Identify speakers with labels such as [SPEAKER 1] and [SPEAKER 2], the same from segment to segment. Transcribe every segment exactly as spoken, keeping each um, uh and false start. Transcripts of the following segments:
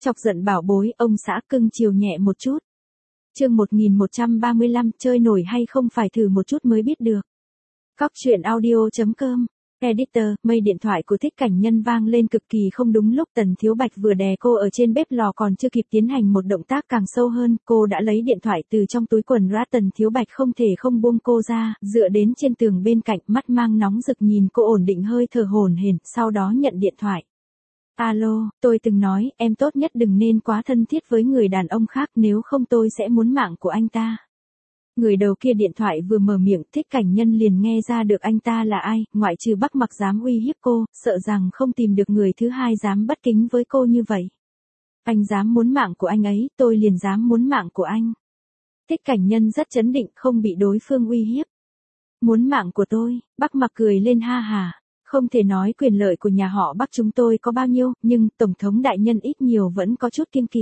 [SPEAKER 1] Chọc giận bảo bối, ông xã cưng chiều nhẹ một chút. Chương một nghìn một trăm ba mươi lăm, chơi nổi hay không phải thử một chút mới biết được. Cóc truyện audio chấm com. Editor, mây điện thoại của Thích Cảnh Nhân vang lên cực kỳ không đúng lúc Tần Thiếu Bạch vừa đè cô ở trên bếp lò còn chưa kịp tiến hành một động tác càng sâu hơn, cô đã lấy điện thoại từ trong túi quần ra. Tần Thiếu Bạch không thể không buông cô ra, dựa đến trên tường bên cạnh, mắt mang nóng rực nhìn cô ổn định hơi thở hổn hển, sau đó nhận điện thoại. Alo, tôi từng nói, em tốt nhất đừng nên quá thân thiết với người đàn ông khác nếu không tôi sẽ muốn mạng của anh ta. Người đầu kia điện thoại vừa mở miệng, Thích Cảnh Nhân liền nghe ra được anh ta là ai, ngoại trừ Bắc Mặc dám uy hiếp cô, sợ rằng không tìm được người thứ hai dám bất kính với cô như vậy. Anh dám muốn mạng của anh ấy, tôi liền dám muốn mạng của anh. Thích Cảnh Nhân rất trấn định, không bị đối phương uy hiếp. Muốn mạng của tôi, Bắc Mặc cười lên ha hà. Không thể nói quyền lợi của nhà họ Bắc chúng tôi có bao nhiêu, nhưng Tổng thống đại nhân ít nhiều vẫn có chút kiêng kỵ.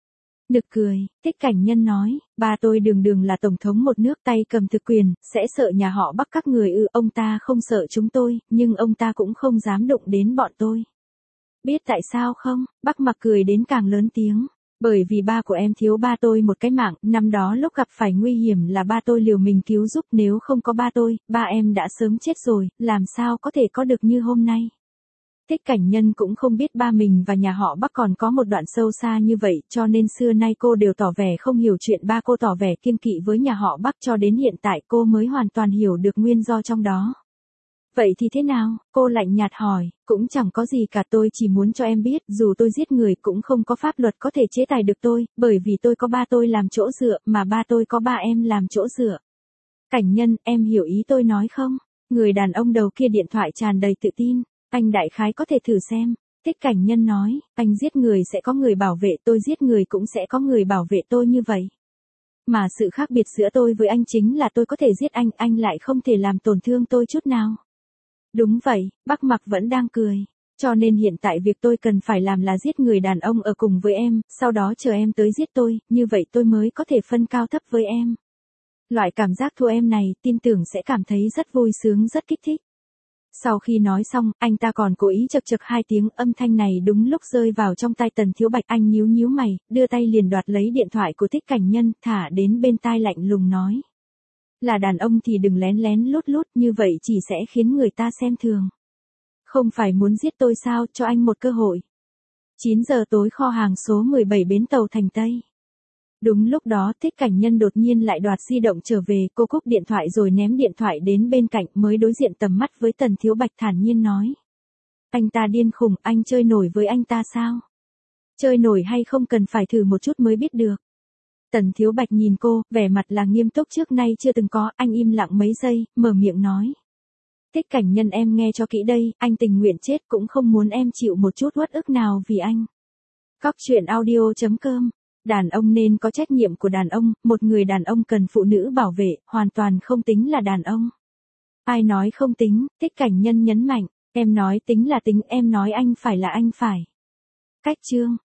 [SPEAKER 1] Nực cười, Thích Cảnh Nhân nói, ba tôi đường đường là Tổng thống một nước tay cầm thực quyền, sẽ sợ nhà họ Bắc các người ư, ông ta không sợ chúng tôi, nhưng ông ta cũng không dám đụng đến bọn tôi. Biết tại sao không? Bắc Mặc cười đến càng lớn tiếng. Bởi vì ba của em thiếu ba tôi một cái mạng, năm đó lúc gặp phải nguy hiểm là ba tôi liều mình cứu giúp, nếu không có ba tôi, ba em đã sớm chết rồi, làm sao có thể có được như hôm nay. Thích Cảnh Nhân cũng không biết ba mình và nhà họ Bắc còn có một đoạn sâu xa như vậy, cho nên xưa nay cô đều tỏ vẻ không hiểu chuyện ba cô tỏ vẻ kiêng kỵ với nhà họ Bắc, cho đến hiện tại cô mới hoàn toàn hiểu được nguyên do trong đó. Vậy thì thế nào? Cô lạnh nhạt hỏi, cũng chẳng có gì cả, tôi chỉ muốn cho em biết, dù tôi giết người cũng không có pháp luật có thể chế tài được tôi, bởi vì tôi có ba tôi làm chỗ dựa, mà ba tôi có ba em làm chỗ dựa. Cảnh Nhân, em hiểu ý tôi nói không? Người đàn ông đầu kia điện thoại tràn đầy tự tin, anh đại khái có thể thử xem. Thích Cảnh Nhân nói, anh giết người sẽ có người bảo vệ tôi, giết người cũng sẽ có người bảo vệ tôi như vậy. Mà sự khác biệt giữa tôi với anh chính là tôi có thể giết anh, anh lại không thể làm tổn thương tôi chút nào. Đúng vậy, Bắc Mặc vẫn đang cười. Cho nên hiện tại việc tôi cần phải làm là giết người đàn ông ở cùng với em, sau đó chờ em tới giết tôi, như vậy tôi mới có thể phân cao thấp với em. Loại cảm giác thua em này, tin tưởng sẽ cảm thấy rất vui sướng, rất kích thích. Sau khi nói xong, anh ta còn cố ý chật chật hai tiếng, âm thanh này đúng lúc rơi vào trong tai Tần Thiếu Bạch, anh nhíu nhíu mày, đưa tay liền đoạt lấy điện thoại của Thích Cảnh Nhân, thả đến bên tai lạnh lùng nói. Là đàn ông thì đừng lén lén lút lút, như vậy chỉ sẽ khiến người ta xem thường. Không phải muốn giết tôi sao, cho anh một cơ hội. chín giờ tối kho hàng số mười bảy bến tàu Thành Tây. Đúng lúc đó Thích Cảnh Nhân đột nhiên lại đoạt di động trở về, cô cúp điện thoại rồi ném điện thoại đến bên cạnh, mới đối diện tầm mắt với Tần Thiếu Bạch thản nhiên nói. Anh ta điên khùng, anh chơi nổi với anh ta sao? Chơi nổi hay không cần phải thử một chút mới biết được. Tần Thiếu Bạch nhìn cô, vẻ mặt là nghiêm túc trước nay chưa từng có, anh im lặng mấy giây, mở miệng nói. Thích Cảnh Nhân, em nghe cho kỹ đây, anh tình nguyện chết cũng không muốn em chịu một chút uất ức nào vì anh. Cóc truyện audio chấm com. Đàn ông nên có trách nhiệm của đàn ông, một người đàn ông cần phụ nữ bảo vệ, hoàn toàn không tính là đàn ông. Ai nói không tính, Thích Cảnh Nhân nhấn mạnh, em nói tính là tính, em nói anh phải là anh phải. Cách chương.